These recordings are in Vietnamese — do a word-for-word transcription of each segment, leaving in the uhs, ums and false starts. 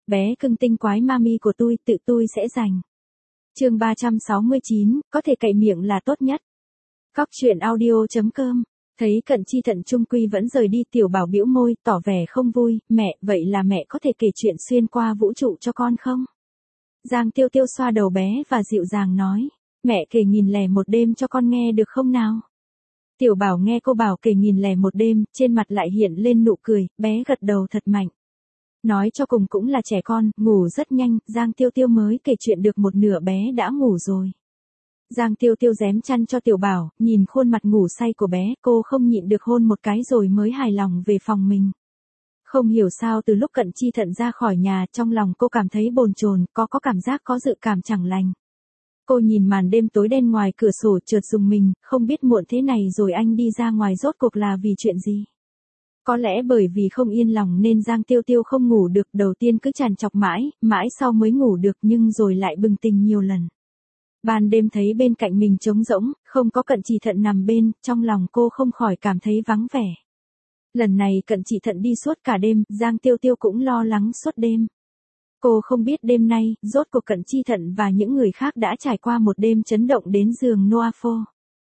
bé cưng tinh quái mami của tôi, tự tôi sẽ giành. Chương ba trăm sáu mươi chín, có thể cậy miệng là tốt nhất. Cóc truyện audio chấm com. Thấy Cận Chi Thận chung quy vẫn rời đi, Tiểu Bảo bĩu môi, tỏ vẻ không vui, mẹ, vậy là mẹ có thể kể chuyện xuyên qua vũ trụ cho con không? Giang Tiêu Tiêu xoa đầu bé và dịu dàng nói, mẹ kể nghìn lẻ một đêm cho con nghe được không nào? Tiểu Bảo nghe cô bảo kể nghìn lẻ một đêm, trên mặt lại hiện lên nụ cười, bé gật đầu thật mạnh. Nói cho cùng cũng là trẻ con, ngủ rất nhanh, Giang Tiêu Tiêu mới kể chuyện được một nửa bé đã ngủ rồi. Giang Tiêu Tiêu rém chăn cho Tiểu Bảo, nhìn khuôn mặt ngủ say của bé, cô không nhịn được hôn một cái rồi mới hài lòng về phòng mình. Không hiểu sao từ lúc Cận Chi Thận ra khỏi nhà, trong lòng cô cảm thấy bồn chồn, có có cảm giác có dự cảm chẳng lành. Cô nhìn màn đêm tối đen ngoài cửa sổ chợt rùng mình, không biết muộn thế này rồi anh đi ra ngoài rốt cuộc là vì chuyện gì. Có lẽ bởi vì không yên lòng nên Giang Tiêu Tiêu không ngủ được, đầu tiên cứ trằn trọc mãi, mãi sau mới ngủ được nhưng rồi lại bừng tỉnh nhiều lần. Ban đêm thấy bên cạnh mình trống rỗng, không có Cận Chi Thận nằm bên, trong lòng cô không khỏi cảm thấy vắng vẻ. Lần này Cận Chi Thận đi suốt cả đêm, Giang Tiêu Tiêu cũng lo lắng suốt đêm. Cô không biết đêm nay, rốt cuộc Cận Chi Thận và những người khác đã trải qua một đêm chấn động đến giường Noa Phô.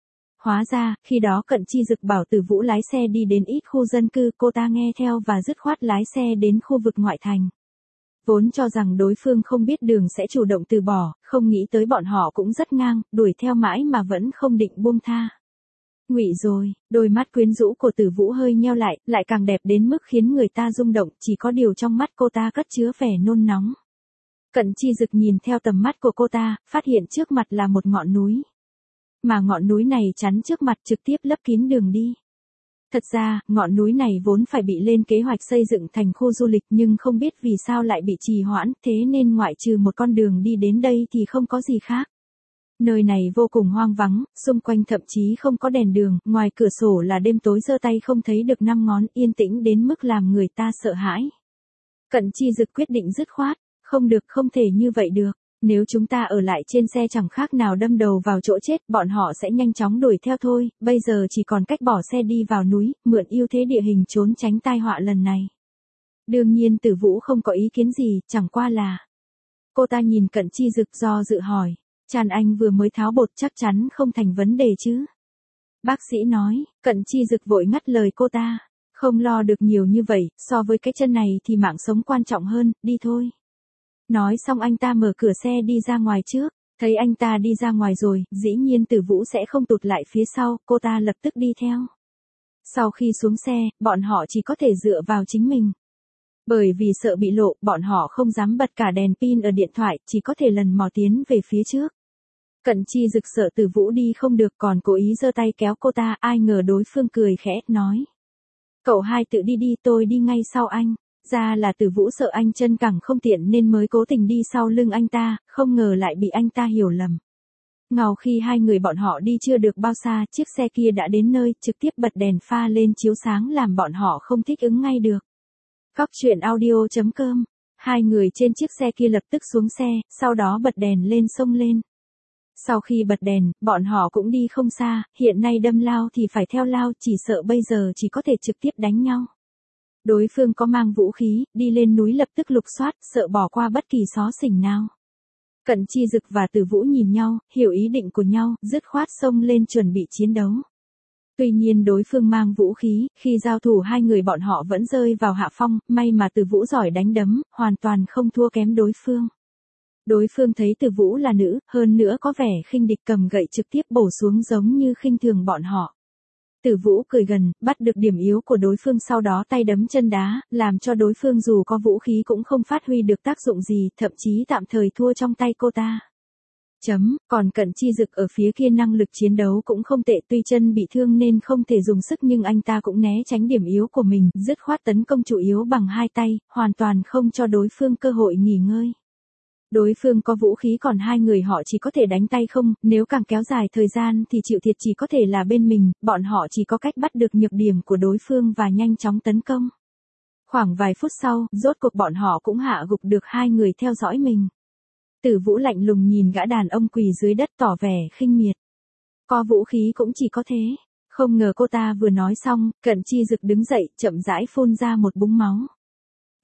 Hóa ra, khi đó Cận Chi Dực bảo Tử Vũ lái xe đi đến ít khu dân cư, cô ta nghe theo và dứt khoát lái xe đến khu vực ngoại thành. Vốn cho rằng đối phương không biết đường sẽ chủ động từ bỏ, không nghĩ tới bọn họ cũng rất ngang, đuổi theo mãi mà vẫn không định buông tha. Ngụy rồi, đôi mắt quyến rũ của Tử Vũ hơi nheo lại, lại càng đẹp đến mức khiến người ta rung động, chỉ có điều trong mắt cô ta cất chứa vẻ nôn nóng. Cận Chi Dực nhìn theo tầm mắt của cô ta, phát hiện trước mặt là một ngọn núi. Mà ngọn núi này chắn trước mặt trực tiếp lấp kín đường đi. Thật ra, ngọn núi này vốn phải bị lên kế hoạch xây dựng thành khu du lịch nhưng không biết vì sao lại bị trì hoãn, thế nên ngoại trừ một con đường đi đến đây thì không có gì khác. Nơi này vô cùng hoang vắng, xung quanh thậm chí không có đèn đường, ngoài cửa sổ là đêm tối giơ tay không thấy được năm ngón, yên tĩnh đến mức làm người ta sợ hãi. Cận Chi Dực quyết định dứt khoát, không được, không thể như vậy được. Nếu chúng ta ở lại trên xe chẳng khác nào đâm đầu vào chỗ chết, bọn họ sẽ nhanh chóng đuổi theo thôi, bây giờ chỉ còn cách bỏ xe đi vào núi, mượn ưu thế địa hình trốn tránh tai họa lần này. Đương nhiên Tử Vũ không có ý kiến gì, chẳng qua là. Cô ta nhìn Cận Chi Dực do dự hỏi, Tràn Anh vừa mới tháo bột chắc chắn không thành vấn đề chứ. Bác sĩ nói, Cận Chi Dực vội ngắt lời cô ta, không lo được nhiều như vậy, so với cái chân này thì mạng sống quan trọng hơn, đi thôi. Nói xong anh ta mở cửa xe đi ra ngoài trước, thấy anh ta đi ra ngoài rồi, dĩ nhiên Tử Vũ sẽ không tụt lại phía sau, cô ta lập tức đi theo. Sau khi xuống xe, bọn họ chỉ có thể dựa vào chính mình. Bởi vì sợ bị lộ, bọn họ không dám bật cả đèn pin ở điện thoại, chỉ có thể lần mò tiến về phía trước. Cận Chi Dực sợ Tử Vũ đi không được còn cố ý giơ tay kéo cô ta, ai ngờ đối phương cười khẽ, nói. Cậu hai tự đi đi, tôi đi ngay sau anh. Ra là Tử Vũ sợ anh chân cẳng không tiện nên mới cố tình đi sau lưng anh ta, không ngờ lại bị anh ta hiểu lầm. Ngào khi hai người bọn họ đi chưa được bao xa, chiếc xe kia đã đến nơi, trực tiếp bật đèn pha lên chiếu sáng làm bọn họ không thích ứng ngay được. Cóc truyện audio chấm com. Hai người trên chiếc xe kia lập tức xuống xe, sau đó bật đèn lên xông lên. Sau khi bật đèn, bọn họ cũng đi không xa, hiện nay đâm lao thì phải theo lao, chỉ sợ bây giờ chỉ có thể trực tiếp đánh nhau. Đối phương có mang vũ khí, đi lên núi lập tức lục soát, sợ bỏ qua bất kỳ xó xỉnh nào. Cận Chi Dực và Tử Vũ nhìn nhau, hiểu ý định của nhau, dứt khoát xông lên chuẩn bị chiến đấu. Tuy nhiên đối phương mang vũ khí, khi giao thủ hai người bọn họ vẫn rơi vào hạ phong, may mà Tử Vũ giỏi đánh đấm, hoàn toàn không thua kém đối phương. Đối phương thấy Tử Vũ là nữ, hơn nữa có vẻ khinh địch, cầm gậy trực tiếp bổ xuống giống như khinh thường bọn họ. Tử Vũ cười gần, bắt được điểm yếu của đối phương sau đó tay đấm chân đá, làm cho đối phương dù có vũ khí cũng không phát huy được tác dụng gì, thậm chí tạm thời thua trong tay cô ta. Chấm, còn Cận Chi Dực ở phía kia năng lực chiến đấu cũng không tệ, tuy chân bị thương nên không thể dùng sức nhưng anh ta cũng né tránh điểm yếu của mình, dứt khoát tấn công chủ yếu bằng hai tay, hoàn toàn không cho đối phương cơ hội nghỉ ngơi. Đối phương có vũ khí còn hai người họ chỉ có thể đánh tay không, nếu càng kéo dài thời gian thì chịu thiệt chỉ có thể là bên mình, bọn họ chỉ có cách bắt được nhược điểm của đối phương và nhanh chóng tấn công. Khoảng vài phút sau, rốt cuộc bọn họ cũng hạ gục được hai người theo dõi mình. Tử Vũ lạnh lùng nhìn gã đàn ông quỳ dưới đất tỏ vẻ khinh miệt. Có vũ khí cũng chỉ có thế. Không ngờ cô ta vừa nói xong, Cận Chi Dực đứng dậy, chậm rãi phun ra một búng máu.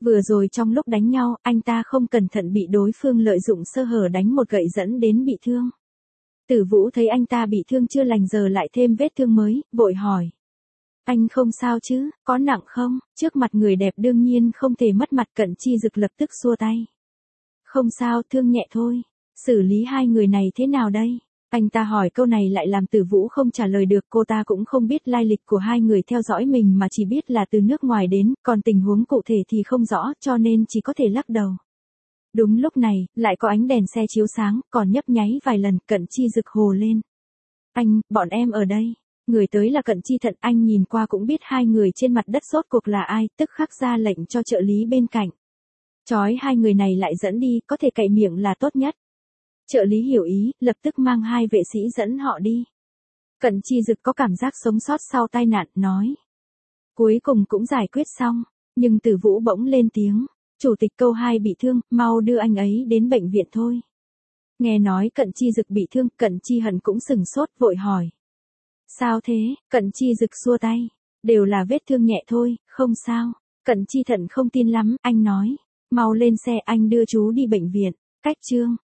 Vừa rồi trong lúc đánh nhau, anh ta không cẩn thận bị đối phương lợi dụng sơ hở đánh một gậy dẫn đến bị thương. Tử Vũ thấy anh ta bị thương chưa lành giờ lại thêm vết thương mới, vội hỏi. Anh không sao chứ, có nặng không? Trước mặt người đẹp đương nhiên không thể mất mặt, Cận Chi Dực lập tức xua tay. Không sao, thương nhẹ thôi. Xử lý hai người này thế nào đây? Anh ta hỏi câu này lại làm Tử Vũ không trả lời được, cô ta cũng không biết lai lịch của hai người theo dõi mình mà chỉ biết là từ nước ngoài đến, còn tình huống cụ thể thì không rõ cho nên chỉ có thể lắc đầu. Đúng lúc này, lại có ánh đèn xe chiếu sáng, còn nhấp nháy vài lần, Cận Chi Dực hồ lên. Anh, bọn em ở đây. Người tới là Cận Chi Thận, anh nhìn qua cũng biết hai người trên mặt đất rốt cuộc là ai, tức khắc ra lệnh cho trợ lý bên cạnh. Chói hai người này lại dẫn đi, có thể cậy miệng là tốt nhất. Trợ lý hiểu ý, lập tức mang hai vệ sĩ dẫn họ đi. Cận Chi Dực có cảm giác sống sót sau tai nạn, nói. Cuối cùng cũng giải quyết xong, nhưng Tử Vũ bỗng lên tiếng. Chủ tịch câu hai bị thương, mau đưa anh ấy đến bệnh viện thôi. Nghe nói Cận Chi Dực bị thương, Cận Chi Hận cũng sừng sốt vội hỏi. Sao thế? Cận Chi Dực xua tay. Đều là vết thương nhẹ thôi, không sao. Cận Chi Thận không tin lắm, anh nói. Mau lên xe, anh đưa chú đi bệnh viện. Cách Trương.